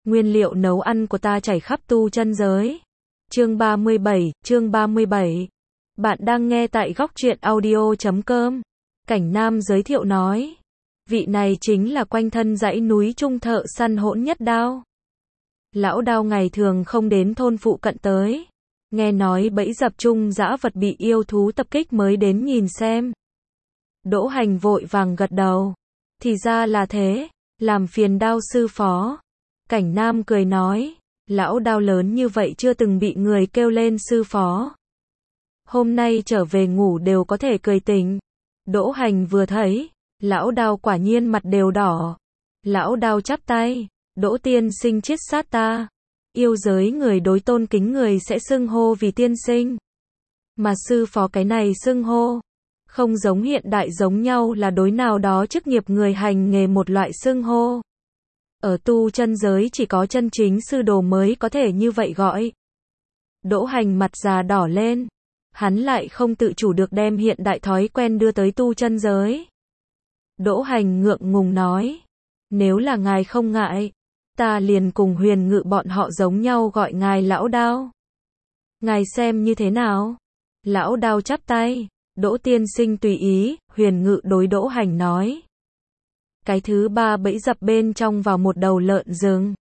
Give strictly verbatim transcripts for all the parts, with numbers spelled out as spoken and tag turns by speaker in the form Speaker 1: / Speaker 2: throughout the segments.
Speaker 1: Nguyên liệu nấu ăn của ta chảy khắp tu chân giới. Chương ba mươi bảy, chương ba mươi bảy. Bạn đang nghe tại góc truyện audio chấm com. Cảnh Nam giới thiệu nói. Vị này chính là quanh thân dãy núi trung thợ săn hỗn nhất đao. Lão đao ngày thường không đến thôn phụ cận tới. Nghe nói bẫy dập chung dã vật bị yêu thú tập kích mới đến nhìn xem. Đỗ Hành vội vàng gật đầu. Thì ra là thế, làm phiền đao sư phó. Cảnh Nam cười nói, lão đao lớn như vậy chưa từng bị người kêu lên sư phó. Hôm nay trở về ngủ đều có thể cười tỉnh. Đỗ Hành vừa thấy, lão đao quả nhiên mặt đều đỏ. Lão đao chắp tay, Đỗ tiên sinh chiết sát ta. Yêu giới người đối tôn kính người sẽ xưng hô vì tiên sinh. Mà sư phó cái này xưng hô, không giống hiện đại giống nhau là đối nào đó chức nghiệp người hành nghề một loại xưng hô. Ở tu chân giới chỉ có chân chính sư đồ mới có thể như vậy gọi. Đỗ Hành mặt già đỏ lên. Hắn lại không tự chủ được đem hiện đại thói quen đưa tới tu chân giới. Đỗ Hành ngượng ngùng nói. Nếu là ngài không ngại, ta liền cùng Huyền Ngự bọn họ giống nhau gọi ngài lão đao. Ngài xem như thế nào? Lão đao chắp tay. Đỗ tiên sinh tùy ý, Huyền Ngự đối Đỗ Hành nói. Cái thứ ba bẫy dập bên trong vào một đầu lợn rừng.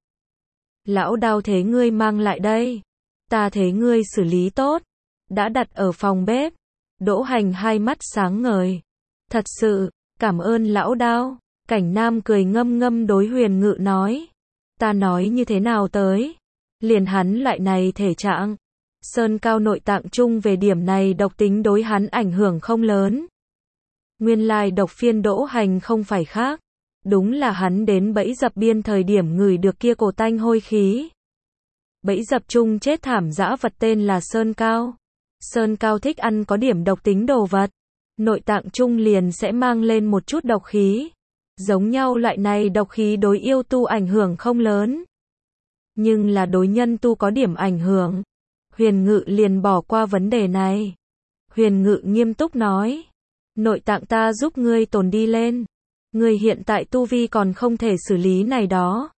Speaker 1: Lão đao thế ngươi mang lại đây. Ta thế ngươi xử lý tốt. Đã đặt ở phòng bếp. Đỗ Hành hai mắt sáng ngời. Thật sự, cảm ơn lão đao. Cảnh Nam cười ngâm ngâm đối Huyền Ngự nói. Ta nói như thế nào tới? Liền hắn loại này thể trạng. Sơn cao nội tạng chung về điểm này độc tính đối hắn ảnh hưởng không lớn. Nguyên lai độc phiên Đỗ Hành không phải khác. Đúng là hắn đến bẫy dập biên thời điểm ngửi được kia cổ tanh hôi khí. Bẫy dập chung chết thảm dã vật tên là Sơn Cao. Sơn Cao thích ăn có điểm độc tính đồ vật. Nội tạng chung liền sẽ mang lên một chút độc khí. Giống nhau loại này độc khí đối yêu tu ảnh hưởng không lớn. Nhưng là đối nhân tu có điểm ảnh hưởng. Huyền Ngự liền bỏ qua vấn đề này. Huyền Ngự nghiêm túc nói. Nội tạng ta giúp ngươi tồn đi lên. Ngươi hiện tại tu vi còn không thể xử lý này đó.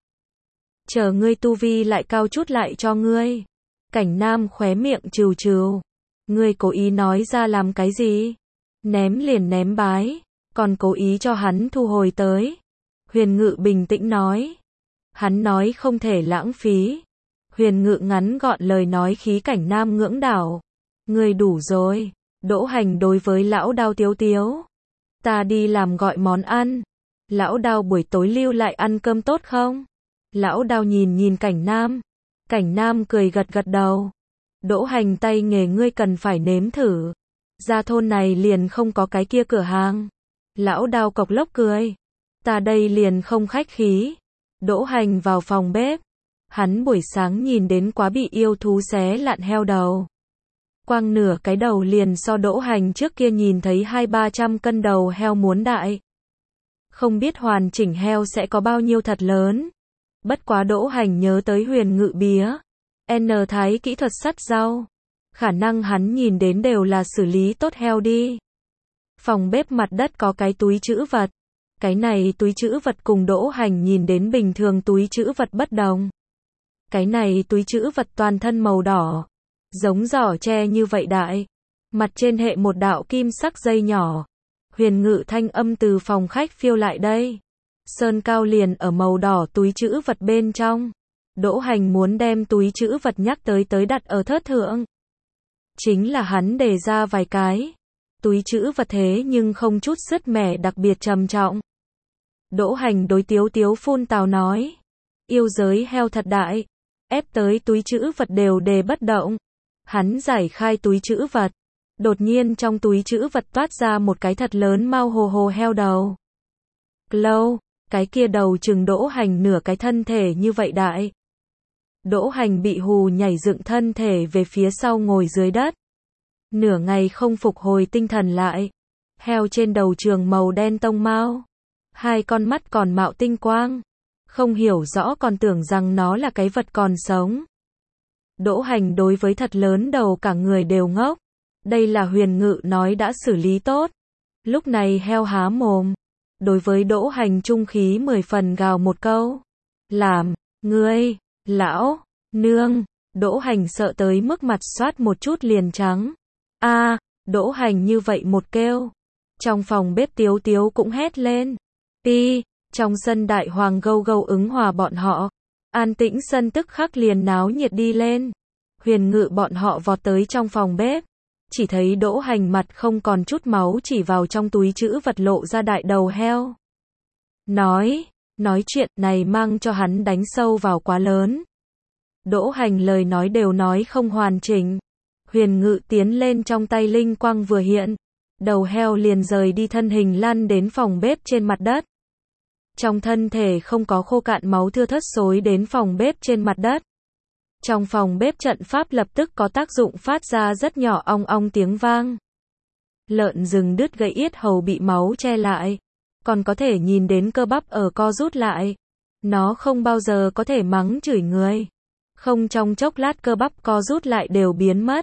Speaker 1: Chờ ngươi tu vi lại cao chút lại cho ngươi. Cảnh Nam khóe miệng trừ trừ. Ngươi cố ý nói ra làm cái gì? Ném liền ném bái. Còn cố ý cho hắn thu hồi tới. Huyền Ngự bình tĩnh nói. Hắn nói không thể lãng phí. Huyền Ngự ngắn gọn lời nói khí Cảnh Nam ngưỡng đảo. Ngươi đủ rồi. Đỗ Hành đối với lão đao tiếu tiếu. Ta đi làm gọi món ăn. Lão đao buổi tối lưu lại ăn cơm tốt không? Lão đao nhìn nhìn Cảnh Nam. Cảnh Nam cười gật gật đầu. Đỗ Hành tay nghề ngươi cần phải nếm thử. Ra thôn này liền không có cái kia cửa hàng. Lão đao cộc lốc cười. Ta đây liền không khách khí. Đỗ Hành vào phòng bếp. Hắn buổi sáng nhìn đến quá bị yêu thú xé lạn heo đầu. Quang nửa cái đầu liền so Đỗ Hành trước kia nhìn thấy hai ba trăm cân đầu heo muốn đại. Không biết hoàn chỉnh heo sẽ có bao nhiêu thật lớn. Bất quá Đỗ Hành nhớ tới Huyền Ngự bía. N thái kỹ thuật sắt rau. Khả năng hắn nhìn đến đều là xử lý tốt heo đi. Phòng bếp mặt đất có cái túi trữ vật. Cái này túi trữ vật cùng Đỗ Hành nhìn đến bình thường túi trữ vật bất đồng. Cái này túi trữ vật toàn thân màu đỏ. Giống giỏ tre như vậy đại. Mặt trên hệ một đạo kim sắc dây nhỏ. Huyền Ngự thanh âm từ phòng khách phiêu lại đây. Sơn Cao liền ở màu đỏ túi trữ vật bên trong. Đỗ Hành muốn đem túi trữ vật nhắc tới tới đặt ở thớt thượng. Chính là hắn đề ra vài cái. Túi trữ vật thế nhưng không chút sứt mẻ đặc biệt trầm trọng. Đỗ Hành đối tiếu tiếu phun tào nói. Yêu giới heo thật đại. Ép tới túi trữ vật đều đề bất động. Hắn giải khai túi trữ vật. Đột nhiên trong túi trữ vật toát ra một cái thật lớn mau hồ hồ heo đầu. Lâu, cái kia đầu chừng Đỗ Hành nửa cái thân thể như vậy đại. Đỗ Hành bị hù nhảy dựng thân thể về phía sau ngồi dưới đất. Nửa ngày không phục hồi tinh thần lại. Heo trên đầu trường màu đen tông mao. Hai con mắt còn mạo tinh quang. Không hiểu rõ còn tưởng rằng nó là cái vật còn sống. Đỗ Hành đối với thật lớn đầu cả người đều ngốc. Đây là Huyền Ngự nói đã xử lý tốt. Lúc này heo há mồm. Đối với Đỗ Hành trung khí mười phần gào một câu. Làm. Ngươi, lão, nương, Đỗ Hành sợ tới mức mặt xoát một chút liền trắng. A, Đỗ Hành như vậy một kêu. Trong phòng bếp Tiếu Tiếu cũng hét lên. Ti, trong sân Đại Hoàng gâu gâu ứng hòa bọn họ. An tĩnh sân tức khắc liền náo nhiệt đi lên. Huyền Ngự bọn họ vọt tới trong phòng bếp. Chỉ thấy Đỗ Hành mặt không còn chút máu chỉ vào trong túi trữ vật lộ ra đại đầu heo. Nói, nói chuyện này mang cho hắn đánh sâu vào quá lớn. Đỗ Hành lời nói đều nói không hoàn chỉnh. Huyền Ngự tiến lên trong tay linh quang vừa hiện. Đầu heo liền rời đi thân hình lăn đến phòng bếp trên mặt đất. Trong thân thể không có khô cạn máu thưa thớt xối đến phòng bếp trên mặt đất. Trong phòng bếp trận pháp lập tức có tác dụng phát ra rất nhỏ ong ong tiếng vang. Lợn rừng đứt gãy yết hầu bị máu che lại. Còn có thể nhìn đến cơ bắp ở co rút lại. Nó không bao giờ có thể mắng chửi người. Không trong chốc lát cơ bắp co rút lại đều biến mất.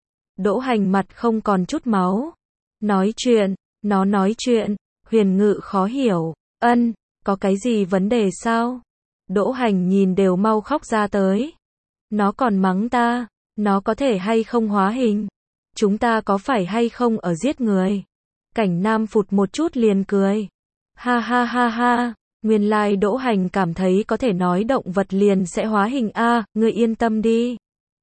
Speaker 1: Đỗ Hành mặt không còn chút máu. Nói chuyện, nó nói chuyện, Huyền Ngự khó hiểu, ân, có cái gì vấn đề sao? Đỗ Hành nhìn đều mau khóc ra tới. Nó còn mắng ta, nó có thể hay không hóa hình? Chúng ta có phải hay không ở giết người? Cảnh Nam phụt một chút liền cười. Ha ha ha ha, nguyên lai Đỗ Hành cảm thấy có thể nói động vật liền sẽ hóa hình a, ngươi yên tâm đi.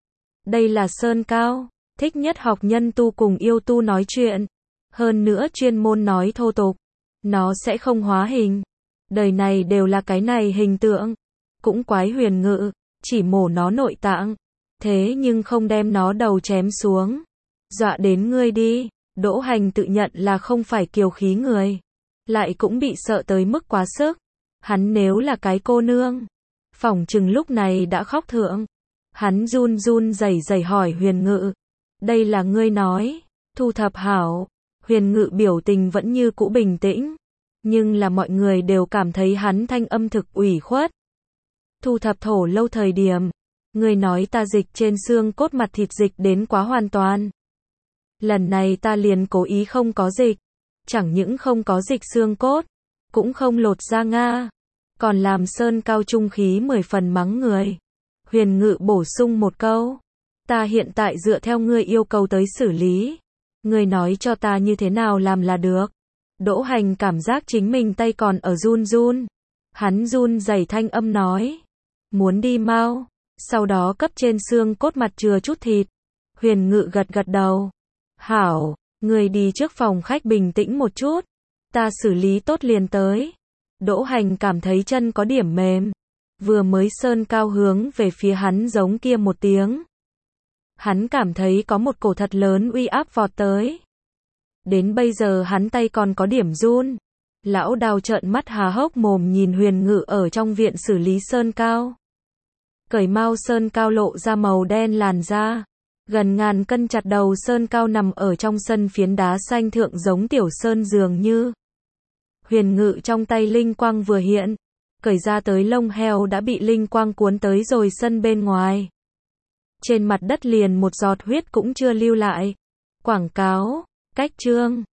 Speaker 1: Đây là Sơn Cao, thích nhất học nhân tu cùng yêu tu nói chuyện. Hơn nữa chuyên môn nói thô tục. Nó sẽ không hóa hình. Đời này đều là cái này hình tượng. Cũng quái Huyền Ngự, chỉ mổ nó nội tạng. Thế nhưng không đem nó đầu chém xuống. Dọa đến ngươi đi. Đỗ Hành tự nhận là không phải kiều khí người. Lại cũng bị sợ tới mức quá sức. Hắn nếu là cái cô nương. Phỏng chừng lúc này đã khóc thượng. Hắn run run rẩy rẩy hỏi Huyền Ngự. Đây là ngươi nói. Thu thập hảo. Huyền Ngự biểu tình vẫn như cũ bình tĩnh. Nhưng là mọi người đều cảm thấy hắn thanh âm thực ủy khuất. Thu thập thổ lâu thời điểm. Ngươi nói ta dịch trên xương cốt mặt thịt dịch đến quá hoàn toàn. Lần này ta liền cố ý không có dịch. Chẳng những không có dịch xương cốt. Cũng không lột da Nga. Còn làm Sơn Cao trung khí mười phần mắng người. Huyền Ngự bổ sung một câu. Ta hiện tại dựa theo ngươi yêu cầu tới xử lý. Ngươi nói cho ta như thế nào làm là được. Đỗ Hành cảm giác chính mình tay còn ở run run. Hắn run rẩy thanh âm nói. Muốn đi mau. Sau đó cấp trên xương cốt mặt chừa chút thịt. Huyền Ngự gật gật đầu. Hảo, ngươi đi trước phòng khách bình tĩnh một chút. Ta xử lý tốt liền tới. Đỗ Hành cảm thấy chân có điểm mềm. Vừa mới Sơn Cao hướng về phía hắn giống kia một tiếng. Hắn cảm thấy có một cổ thật lớn uy áp vọt tới. Đến bây giờ hắn tay còn có điểm run. Lão Đào trợn mắt há hốc mồm nhìn Huyền Ngự ở trong viện xử lý Sơn Cao. Cởi mau Sơn Cao lộ ra màu đen làn da. Gần ngàn cân chặt đầu Sơn Cao nằm ở trong sân phiến đá xanh thượng giống tiểu sơn dường như. Huyền Ngự trong tay linh quang vừa hiện. Cởi ra tới lông heo đã bị linh quang cuốn tới rồi sân bên ngoài. Trên mặt đất liền một giọt huyết cũng chưa lưu lại. Quảng cáo, cách chương.